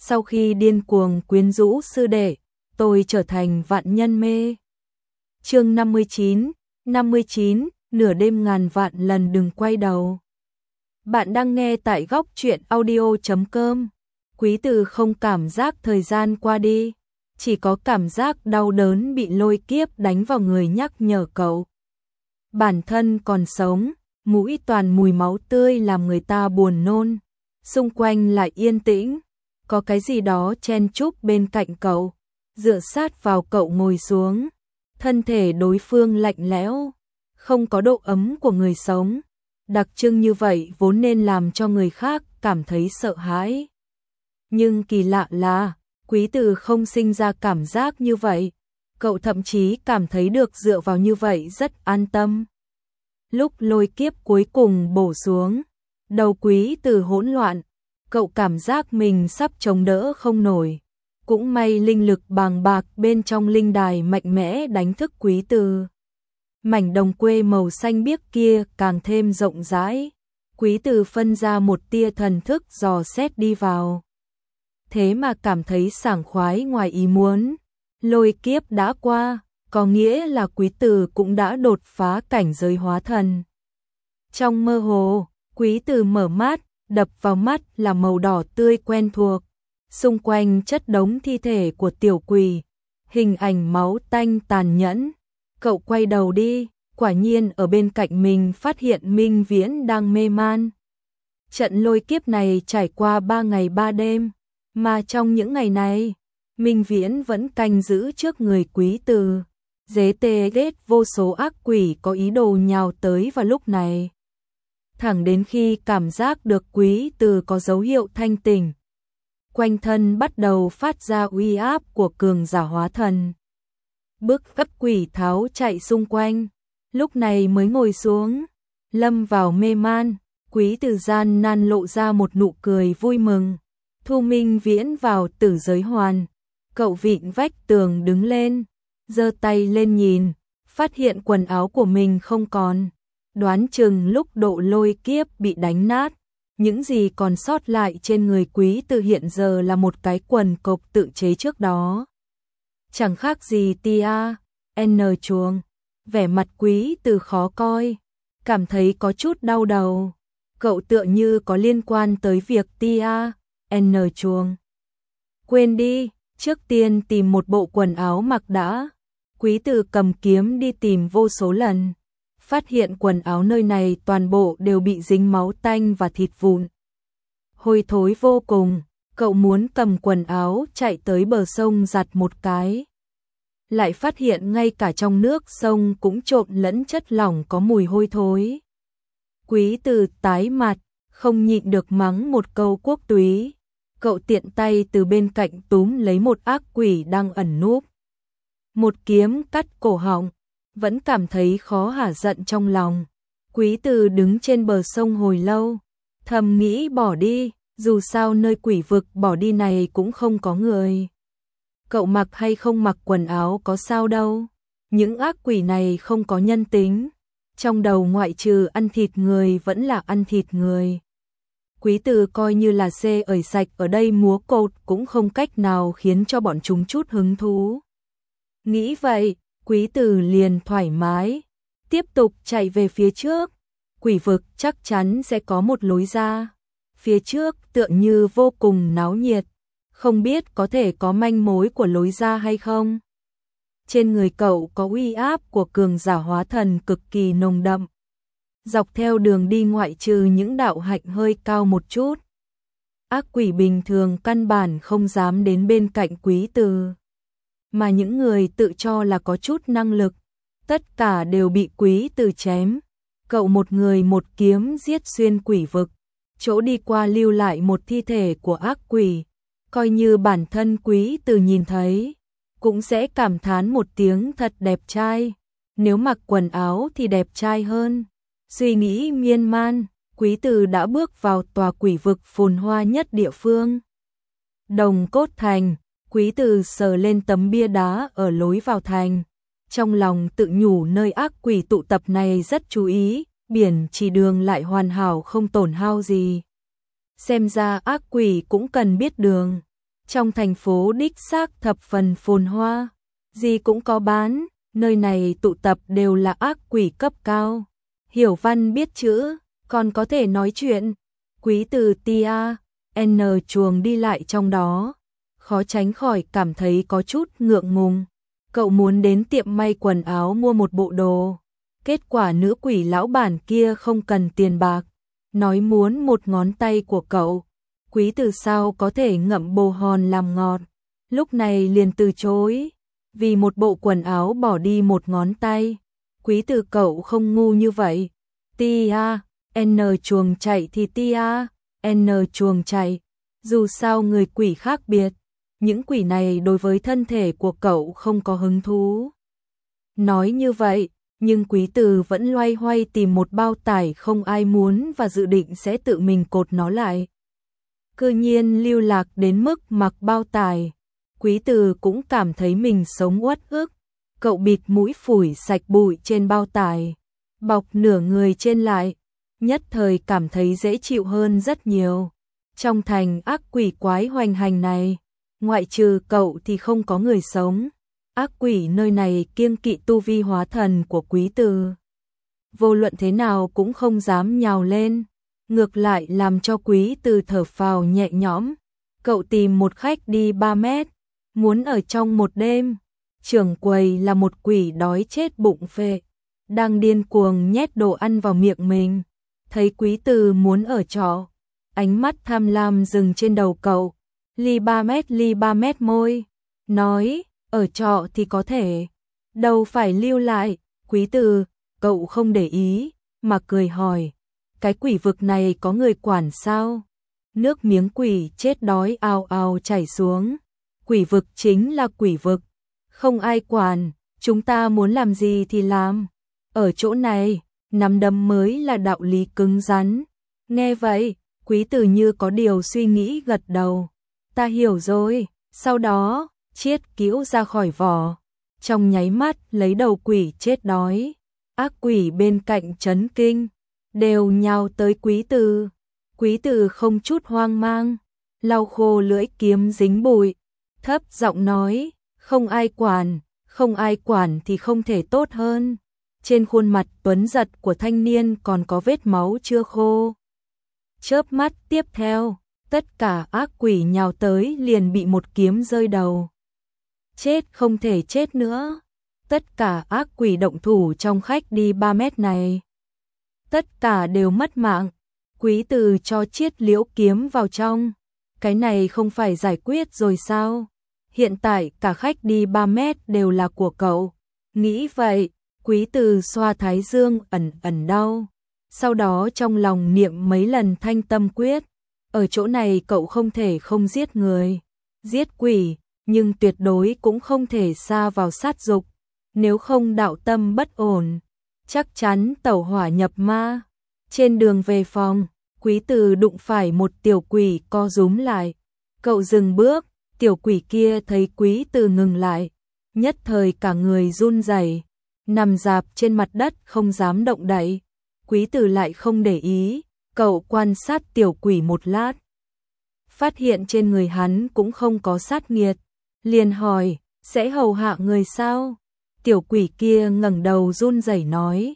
sau khi điên cuồng quyến rũ sư đệ, tôi trở thành vạn nhân mê. Chương 59, nửa đêm ngàn vạn lần đừng quay đầu. Bạn đang nghe tại góc truyện audio.com. Quý Từ không cảm giác thời gian qua đi, chỉ có cảm giác đau đớn bị lôi kiếp đánh vào người nhắc nhở cậu. Bản thân còn sống, mũi toàn mùi máu tươi làm người ta buồn nôn, xung quanh lại yên tĩnh, có cái gì đó chen chúc bên cạnh cậu, dựa sát vào cậu ngồi xuống, thân thể đối phương lạnh lẽo, không có độ ấm của người sống, đặc trưng như vậy vốn nên làm cho người khác cảm thấy sợ hãi. Nhưng kỳ lạ là, Quý Từ không sinh ra cảm giác như vậy, cậu thậm chí cảm thấy được dựa vào như vậy rất an tâm. Lúc lôi kiếp cuối cùng bổ xuống, đầu Quý Từ hỗn loạn, cậu cảm giác mình sắp chống đỡ không nổi. Cũng may linh lực bàng bạc bên trong linh đài mạnh mẽ đánh thức Quý Từ. Mảnh đồng quê màu xanh biếc kia càng thêm rộng rãi. Quý Từ phân ra một tia thần thức dò xét đi vào. Thế mà cảm thấy sảng khoái ngoài ý muốn. Lôi kiếp đã qua, có nghĩa là Quý Từ cũng đã đột phá cảnh giới hóa thần. Trong mơ hồ, Quý Từ mở mắt, đập vào mắt là màu đỏ tươi quen thuộc. Xung quanh chất đống thi thể của tiểu quỷ, hình ảnh máu tanh tàn nhẫn. Cậu quay đầu đi, quả nhiên ở bên cạnh mình phát hiện Minh Viễn đang mê man. Trận lôi kiếp này trải qua 3 ngày 3 đêm, mà trong những ngày này, Minh Viễn vẫn canh giữ trước người Quý Từ. Dế tê ghét vô số ác quỷ có ý đồ nhào tới vào lúc này. Thẳng đến khi cảm giác được Quý Từ có dấu hiệu thanh tỉnh, quanh thân bắt đầu phát ra uy áp của cường giả hóa thần. Bức ấp quỷ tháo chạy xung quanh, lúc này mới ngồi xuống, lâm vào mê man. Quý Từ gian nan lộ ra một nụ cười vui mừng, thu Minh Viễn vào tử giới hoàn. Cậu vịn vách tường đứng lên, giơ tay lên nhìn, phát hiện quần áo của mình không còn. Đoán chừng lúc độ lôi kiếp bị đánh nát, những gì còn sót lại trên người Quý Từ hiện giờ là một cái quần cộc tự chế trước đó. Chẳng khác gì tia, n chuông. Vẻ mặt Quý Từ khó coi, cảm thấy có chút đau đầu. Cậu tựa như có liên quan tới việc tia, n chuông. Quên đi, trước tiên tìm một bộ quần áo mặc đã. Quý Từ cầm kiếm đi tìm vô số lần, phát hiện quần áo nơi này toàn bộ đều bị dính máu tanh và thịt vụn. Hôi thối vô cùng, cậu muốn cầm quần áo chạy tới bờ sông giặt một cái. Lại phát hiện ngay cả trong nước sông cũng trộn lẫn chất lỏng có mùi hôi thối. Quý Từ tái mặt, không nhịn được mắng một câu quốc túy. Cậu tiện tay từ bên cạnh túm lấy một ác quỷ đang ẩn núp. Một kiếm cắt cổ họng, vẫn cảm thấy khó hả giận trong lòng. Quý Từ đứng trên bờ sông hồi lâu, thầm nghĩ bỏ đi, dù sao nơi quỷ vực bỏ đi này cũng không có người. Cậu mặc hay không mặc quần áo có sao đâu, những ác quỷ này không có nhân tính. Trong đầu ngoại trừ ăn thịt người vẫn là ăn thịt người. Quý Từ coi như là xê ởi sạch ở đây múa cột cũng không cách nào khiến cho bọn chúng chút hứng thú. Nghĩ vậy, Quý Từ liền thoải mái, tiếp tục chạy về phía trước. Quỷ vực chắc chắn sẽ có một lối ra. Phía trước tựa như vô cùng náo nhiệt, không biết có thể có manh mối của lối ra hay không. Trên người cậu có uy áp của cường giả hóa thần cực kỳ nồng đậm. Dọc theo đường đi ngoại trừ những đạo hạnh hơi cao một chút, ác quỷ bình thường căn bản không dám đến bên cạnh Quý Từ. Mà những người tự cho là có chút năng lực, tất cả đều bị Quý Từ chém. Cậu một người một kiếm giết xuyên quỷ vực, chỗ đi qua lưu lại một thi thể của ác quỷ. Coi như bản thân Quý Từ nhìn thấy, cũng sẽ cảm thán một tiếng thật đẹp trai. Nếu mặc quần áo thì đẹp trai hơn. Suy nghĩ miên man, Quý Từ đã bước vào tòa quỷ vực phồn hoa nhất địa phương. Đồng Cốt Thành. Quý Từ sờ lên tấm bia đá ở lối vào thành, trong lòng tự nhủ nơi ác quỷ tụ tập này rất chú ý, biển chỉ đường lại hoàn hảo không tổn hao gì. Xem ra ác quỷ cũng cần biết đường. Trong thành phố đích xác thập phần phồn hoa, gì cũng có bán, nơi này tụ tập đều là ác quỷ cấp cao. Hiểu văn biết chữ, còn có thể nói chuyện. Quý từ Tia, N chuồng đi lại trong đó, khó tránh khỏi cảm thấy có chút ngượng ngùng. Cậu muốn đến tiệm may quần áo mua một bộ đồ. Kết quả nữ quỷ lão bản kia không cần tiền bạc, nói muốn một ngón tay của cậu. Quý từ sao có thể ngậm bồ hòn làm ngọt, lúc này liền từ chối. Vì một bộ quần áo bỏ đi một ngón tay. Quý từ cậu không ngu như vậy. Tia, N chuồng chạy thì Tia, N chuồng chạy. Dù sao người quỷ khác biệt, những quỷ này đối với thân thể của cậu không có hứng thú. Nói như vậy, nhưng quý từ vẫn loay hoay tìm một bao tải không ai muốn và dự định sẽ tự mình cột nó lại. Cư nhiên lưu lạc đến mức mặc bao tải. Quý từ cũng cảm thấy mình sống uất ức. Cậu bịt mũi phủi sạch bụi trên bao tải, bọc nửa người trên lại, nhất thời cảm thấy dễ chịu hơn rất nhiều. Trong thành ác quỷ quái hoành hành này, ngoại trừ cậu thì không có người sống. Ác quỷ nơi này kiêng kỵ tu vi hóa thần của quý từ. Vô luận thế nào cũng không dám nhào lên, ngược lại làm cho quý từ thở phào nhẹ nhõm. Cậu tìm một khách đi 3 mét, muốn ở trong một đêm. Trưởng quầy là một quỷ đói chết bụng phệ, đang điên cuồng nhét đồ ăn vào miệng mình. Thấy quý từ muốn ở trọ, ánh mắt tham lam dừng trên đầu cậu. Ly 3 mét môi, nói, ở trọ thì có thể, đâu phải lưu lại. Quý từ, cậu không để ý, mà cười hỏi, cái quỷ vực này có người quản sao? Nước miếng quỷ chết đói ào ào chảy xuống. Quỷ vực chính là quỷ vực, không ai quản, chúng ta muốn làm gì thì làm. Ở chỗ này, nắm đấm mới là đạo lý cứng rắn. Nghe vậy, quý từ như có điều suy nghĩ gật đầu. Ta hiểu rồi, sau đó, chiết cữu ra khỏi vỏ. Trong nháy mắt lấy đầu quỷ chết đói. Ác quỷ bên cạnh chấn kinh, đều nhào tới quý từ. Quý từ không chút hoang mang, lau khô lưỡi kiếm dính bụi, thấp giọng nói, không ai quản thì không thể tốt hơn. Trên khuôn mặt tuấn giật của thanh niên còn có vết máu chưa khô. Chớp mắt tiếp theo, tất cả ác quỷ nhào tới liền bị một kiếm rơi đầu. Chết không thể chết nữa. Tất cả ác quỷ động thủ trong khách đi 3 mét này, tất cả đều mất mạng. Quý từ cho chiết liễu kiếm vào trong. Cái này không phải giải quyết rồi sao? Hiện tại cả khách đi 3 mét đều là của cậu. Nghĩ vậy, quý từ xoa thái dương ẩn đau. Sau đó trong lòng niệm mấy lần thanh tâm quyết. Ở chỗ này cậu không thể không giết người, giết quỷ, nhưng tuyệt đối cũng không thể sa vào sát dục. Nếu không đạo tâm bất ổn, chắc chắn tẩu hỏa nhập ma. Trên đường về phòng, quý từ đụng phải một tiểu quỷ co rúm lại. Cậu dừng bước, tiểu quỷ kia thấy quý từ ngừng lại, nhất thời cả người run rẩy, nằm rạp trên mặt đất không dám động đậy. Quý từ lại không để ý, cậu quan sát tiểu quỷ một lát, phát hiện trên người hắn cũng không có sát nghiệt, liền hỏi, sẽ hầu hạ người sao? Tiểu quỷ kia ngẩng đầu run rẩy nói,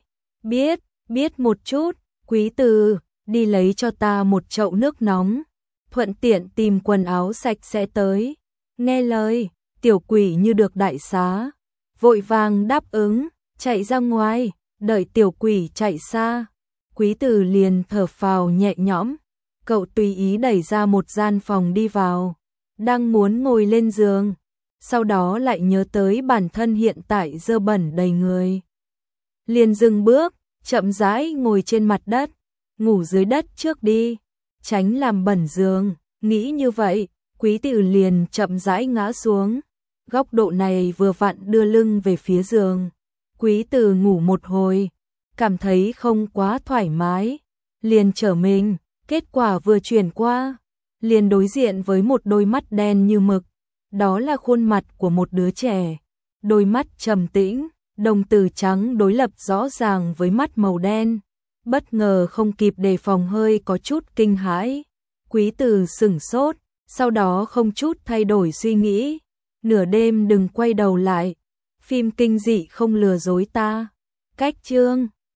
biết một chút. Quý từ, đi lấy cho ta một chậu nước nóng, thuận tiện tìm quần áo sạch sẽ tới. Nghe lời, tiểu quỷ như được đại xá, vội vàng đáp ứng, chạy ra ngoài. Đợi tiểu quỷ chạy xa, quý từ liền thở phào nhẹ nhõm. Cậu tùy ý đẩy ra một gian phòng đi vào, đang muốn ngồi lên giường, sau đó lại nhớ tới bản thân hiện tại dơ bẩn đầy người, liền dừng bước, chậm rãi ngồi trên mặt đất, ngủ dưới đất trước đi, tránh làm bẩn giường. Nghĩ như vậy, quý từ liền chậm rãi ngã xuống, góc độ này vừa vặn đưa lưng về phía giường. Quý từ ngủ một hồi, cảm thấy không quá thoải mái, liền trở mình, kết quả vừa chuyển qua, liền đối diện với một đôi mắt đen như mực. Đó là khuôn mặt của một đứa trẻ, đôi mắt trầm tĩnh, đồng tử trắng đối lập rõ ràng với mắt màu đen. Bất ngờ không kịp đề phòng hơi có chút kinh hãi, quý từ sửng sốt, Sau đó không chút thay đổi suy nghĩ, nửa đêm đừng quay đầu lại, phim kinh dị không lừa dối ta. Cách chương